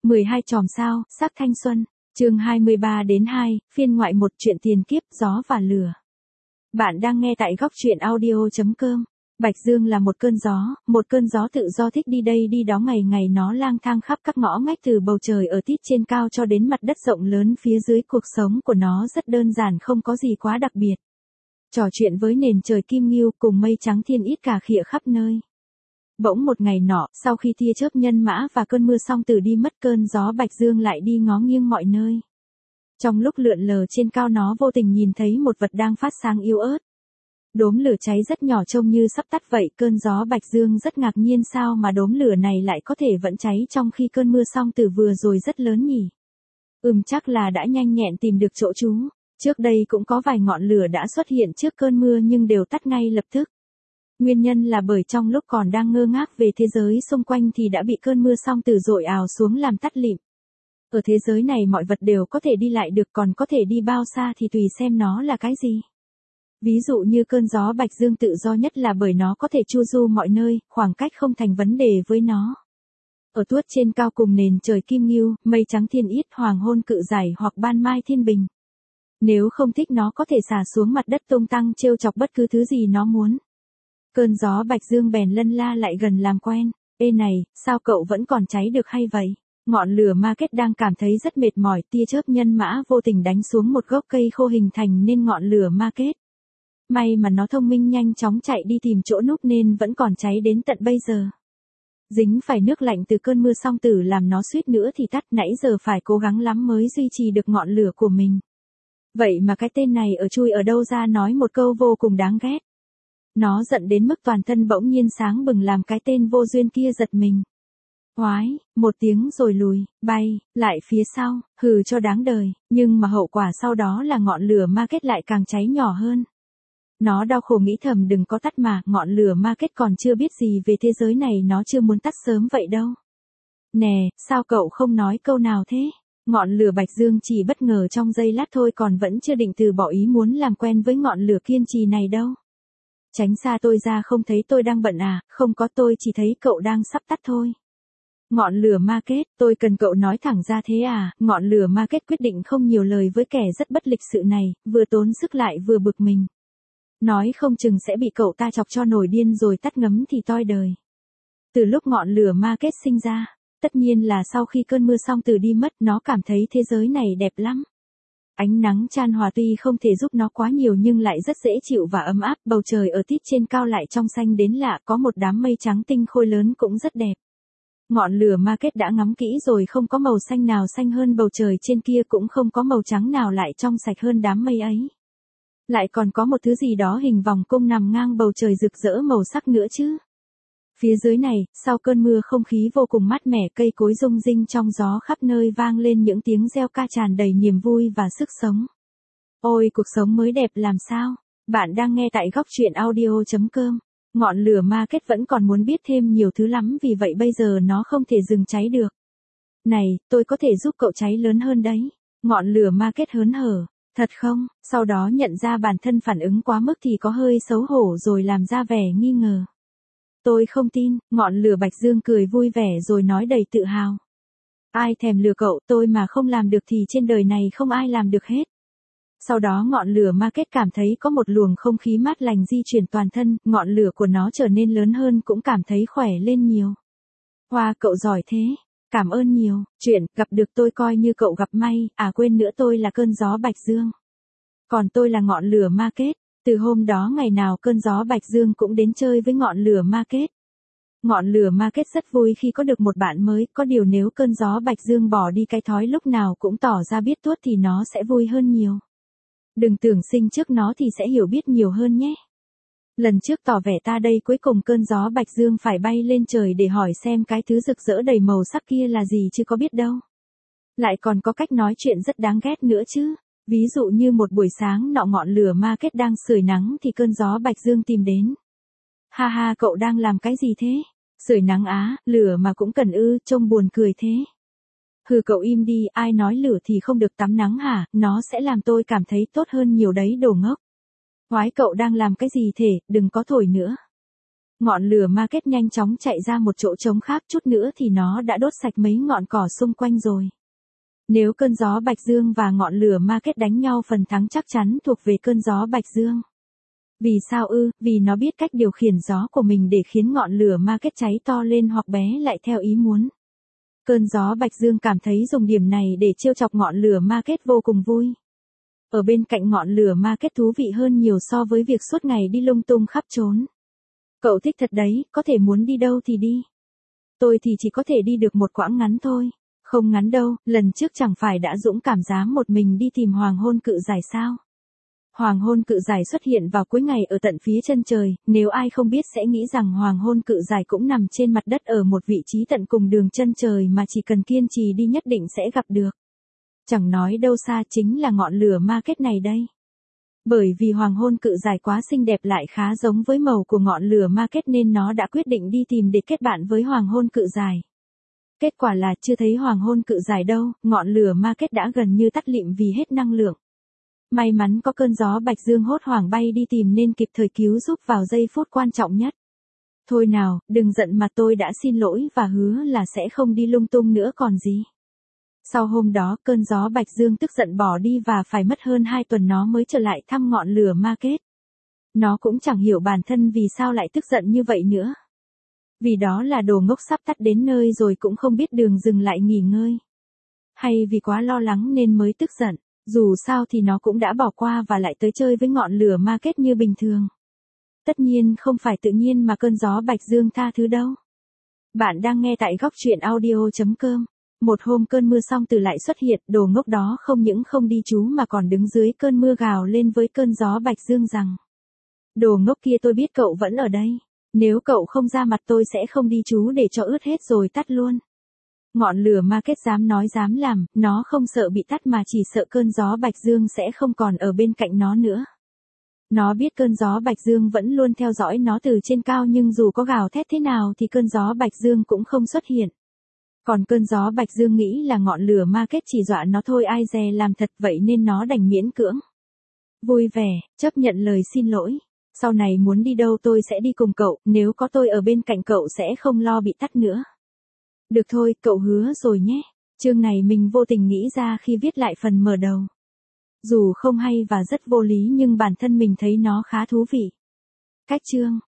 12 chòm sao, sắc thanh xuân, chương 23-2, phiên ngoại 1 chuyện tiền kiếp, gió và lửa. Bạn đang nghe tại góc truyện audio.com. Bạch Dương là một cơn gió tự do thích đi đây đi đó, ngày ngày nó lang thang khắp các ngõ ngách từ bầu trời ở tít trên cao cho đến mặt đất rộng lớn phía dưới. Cuộc sống của nó rất đơn giản, không có gì quá đặc biệt. Trò chuyện với nền trời kim ngưu cùng mây trắng thiên ít cà khịa khắp nơi. Bỗng một ngày nọ, sau khi tia chớp nhân mã và cơn mưa xong từ đi mất, cơn gió Bạch Dương lại đi ngó nghiêng mọi nơi. Trong lúc lượn lờ trên cao, nó vô tình nhìn thấy một vật đang phát sáng yếu ớt. Đốm lửa cháy rất nhỏ, trông như sắp tắt vậy. Cơn gió Bạch Dương rất ngạc nhiên, sao mà đốm lửa này lại có thể vẫn cháy trong khi cơn mưa xong từ vừa rồi rất lớn nhỉ? Chắc là đã nhanh nhẹn tìm được chỗ trú. Trước đây cũng có vài ngọn lửa đã xuất hiện trước cơn mưa nhưng đều tắt ngay lập tức. Nguyên nhân là bởi trong lúc còn đang ngơ ngác về thế giới xung quanh thì đã bị cơn mưa xong từ dội ào xuống làm tắt lịm. Ở thế giới này mọi vật đều có thể đi lại được, còn có thể đi bao xa thì tùy xem nó là cái gì. Ví dụ như cơn gió Bạch Dương tự do nhất là bởi nó có thể chu du mọi nơi, khoảng cách không thành vấn đề với nó. Ở tuốt trên cao cùng nền trời kim ngưu, mây trắng thiên ít, hoàng hôn cự giải hoặc ban mai thiên bình. Nếu không thích nó có thể xả xuống mặt đất tung tăng trêu chọc bất cứ thứ gì nó muốn. Cơn gió Bạch Dương bèn lân la lại gần làm quen. Ê này, sao cậu vẫn còn cháy được hay vậy? Ngọn lửa market đang cảm thấy rất mệt mỏi, tia chớp nhân mã vô tình đánh xuống một gốc cây khô hình thành nên ngọn lửa market. May mà nó thông minh, nhanh chóng chạy đi tìm chỗ núp nên vẫn còn cháy đến tận bây giờ. Dính phải nước lạnh từ cơn mưa song tử làm nó suýt nữa thì tắt, nãy giờ phải cố gắng lắm mới duy trì được ngọn lửa của mình. Vậy mà cái tên này chui ở đâu ra nói một câu vô cùng đáng ghét. Nó giận đến mức toàn thân bỗng nhiên sáng bừng làm cái tên vô duyên kia giật mình. Oái, một tiếng rồi lùi, bay, lại phía sau, hừ cho đáng đời, nhưng mà hậu quả sau đó là ngọn lửa market lại càng cháy nhỏ hơn. Nó đau khổ nghĩ thầm đừng có tắt mà, ngọn lửa market còn chưa biết gì về thế giới này, nó chưa muốn tắt sớm vậy đâu. Nè, sao cậu không nói câu nào thế? Ngọn lửa Bạch Dương chỉ bất ngờ trong giây lát thôi, còn vẫn chưa định từ bỏ ý muốn làm quen với ngọn lửa kiên trì này đâu. Tránh xa tôi ra, không thấy tôi đang bận à? Không có, tôi chỉ thấy cậu đang sắp tắt thôi. Ngọn lửa market, tôi cần cậu nói thẳng ra thế à? Ngọn lửa market quyết định không nhiều lời với kẻ rất bất lịch sự này, vừa tốn sức lại vừa bực mình. Nói không chừng sẽ bị cậu ta chọc cho nổi điên rồi tắt ngấm thì toi đời. Từ lúc ngọn lửa market sinh ra, tất nhiên là sau khi cơn mưa xong từ đi mất, nó cảm thấy thế giới này đẹp lắm. Ánh nắng chan hòa tuy không thể giúp nó quá nhiều nhưng lại rất dễ chịu và ấm áp, bầu trời ở tít trên cao lại trong xanh đến lạ, có một đám mây trắng tinh khôi lớn cũng rất đẹp. Ngọn lửa market đã ngắm kỹ rồi, không có màu xanh nào xanh hơn bầu trời trên kia, cũng không có màu trắng nào lại trong sạch hơn đám mây ấy. Lại còn có một thứ gì đó hình vòng cung nằm ngang bầu trời rực rỡ màu sắc nữa chứ. Phía dưới này, sau cơn mưa không khí vô cùng mát mẻ, cây cối rung rinh trong gió, khắp nơi vang lên những tiếng reo ca tràn đầy niềm vui và sức sống. Ôi cuộc sống mới đẹp làm sao. Bạn đang nghe tại góc truyện audio.com. Ngọn lửa market vẫn còn muốn biết thêm nhiều thứ lắm, vì vậy bây giờ nó không thể dừng cháy được. Này, tôi có thể giúp cậu cháy lớn hơn đấy. Ngọn lửa market hớn hở. Thật không? Sau đó nhận ra bản thân phản ứng quá mức thì có hơi xấu hổ rồi làm ra vẻ nghi ngờ. Tôi không tin. Ngọn lửa Bạch Dương cười vui vẻ rồi nói đầy tự hào. Ai thèm lừa cậu, tôi mà không làm được thì trên đời này không ai làm được hết. Sau đó ngọn lửa market cảm thấy có một luồng không khí mát lành di chuyển toàn thân, ngọn lửa của nó trở nên lớn hơn, cũng cảm thấy khỏe lên nhiều. Hoa, cậu giỏi thế. Cảm ơn nhiều. Chuyện gặp được tôi coi như cậu gặp may. À quên nữa, tôi là cơn gió Bạch Dương. Còn tôi là ngọn lửa market. Từ hôm đó ngày nào cơn gió Bạch Dương cũng đến chơi với ngọn lửa market. Ngọn lửa market rất vui khi có được một bạn mới, có điều nếu cơn gió Bạch Dương bỏ đi cái thói lúc nào cũng tỏ ra biết tuốt thì nó sẽ vui hơn nhiều. Đừng tưởng sinh trước nó thì sẽ hiểu biết nhiều hơn nhé. Lần trước tỏ vẻ ta đây, cuối cùng cơn gió Bạch Dương phải bay lên trời để hỏi xem cái thứ rực rỡ đầy màu sắc kia là gì chứ có biết đâu. Lại còn có cách nói chuyện rất đáng ghét nữa chứ. Ví dụ như một buổi sáng nọ ngọn lửa market đang sưởi nắng thì cơn gió Bạch Dương tìm đến. Ha ha, cậu đang làm cái gì thế? Sưởi nắng á, lửa mà cũng cần ư, trông buồn cười thế. Hừ cậu im đi, ai nói lửa thì không được tắm nắng hả, nó sẽ làm tôi cảm thấy tốt hơn nhiều đấy đồ ngốc. Hoái cậu đang làm cái gì thế, đừng có thổi nữa. Ngọn lửa market nhanh chóng chạy ra một chỗ trống khác, chút nữa thì nó đã đốt sạch mấy ngọn cỏ xung quanh rồi. Nếu cơn gió Bạch Dương và ngọn lửa market đánh nhau, phần thắng chắc chắn thuộc về cơn gió Bạch Dương. Vì sao ư? Vì nó biết cách điều khiển gió của mình để khiến ngọn lửa market cháy to lên hoặc bé lại theo ý muốn. Cơn gió Bạch Dương cảm thấy dùng điểm này để trêu chọc ngọn lửa market vô cùng vui. Ở bên cạnh ngọn lửa market thú vị hơn nhiều so với việc suốt ngày đi lung tung khắp trốn. Cậu thích thật đấy, có thể muốn đi đâu thì đi. Tôi thì chỉ có thể đi được một quãng ngắn thôi. Không ngắn đâu, lần trước chẳng phải đã dũng cảm dám một mình đi tìm hoàng hôn cự giải sao? Hoàng hôn cự giải xuất hiện vào cuối ngày ở tận phía chân trời, nếu ai không biết sẽ nghĩ rằng hoàng hôn cự giải cũng nằm trên mặt đất ở một vị trí tận cùng đường chân trời mà chỉ cần kiên trì đi nhất định sẽ gặp được. Chẳng nói đâu xa, chính là ngọn lửa market này đây. Bởi vì hoàng hôn cự giải quá xinh đẹp lại khá giống với màu của ngọn lửa market nên nó đã quyết định đi tìm để kết bạn với hoàng hôn cự giải. Kết quả là chưa thấy hoàng hôn cự giải đâu, ngọn lửa market đã gần như tắt lịm vì hết năng lượng. May mắn có cơn gió Bạch Dương hốt hoảng bay đi tìm nên kịp thời cứu giúp vào giây phút quan trọng nhất. Thôi nào, đừng giận mà, tôi đã xin lỗi và hứa là sẽ không đi lung tung nữa còn gì. Sau hôm đó, cơn gió Bạch Dương tức giận bỏ đi và phải mất hơn 2 tuần nó mới trở lại thăm ngọn lửa market. Nó cũng chẳng hiểu bản thân vì sao lại tức giận như vậy nữa. Vì đó là đồ ngốc sắp tắt đến nơi rồi cũng không biết đường dừng lại nghỉ ngơi. Hay vì quá lo lắng nên mới tức giận, dù sao thì nó cũng đã bỏ qua và lại tới chơi với ngọn lửa market như bình thường. Tất nhiên không phải tự nhiên mà cơn gió Bạch Dương tha thứ đâu. Bạn đang nghe tại góc truyện audio.com. Một hôm cơn mưa xong từ lại xuất hiện, đồ ngốc đó không những không đi trú mà còn đứng dưới cơn mưa gào lên với cơn gió Bạch Dương rằng: Đồ ngốc kia, tôi biết cậu vẫn ở đây. Nếu cậu không ra mặt tôi sẽ không đi trú để cho ướt hết rồi tắt luôn. Ngọn lửa market dám nói dám làm, nó không sợ bị tắt mà chỉ sợ cơn gió Bạch Dương sẽ không còn ở bên cạnh nó nữa. Nó biết cơn gió Bạch Dương vẫn luôn theo dõi nó từ trên cao nhưng dù có gào thét thế nào thì cơn gió Bạch Dương cũng không xuất hiện. Còn cơn gió Bạch Dương nghĩ là ngọn lửa market chỉ dọa nó thôi, ai dè làm thật vậy nên nó đành miễn cưỡng. Vui vẻ, chấp nhận lời xin lỗi. Sau này muốn đi đâu tôi sẽ đi cùng cậu, nếu có tôi ở bên cạnh cậu sẽ không lo bị tắt nữa. Được thôi, cậu hứa rồi nhé. Chương này mình vô tình nghĩ ra khi viết lại phần mở đầu. Dù không hay và rất vô lý nhưng bản thân mình thấy nó khá thú vị. Cách chương.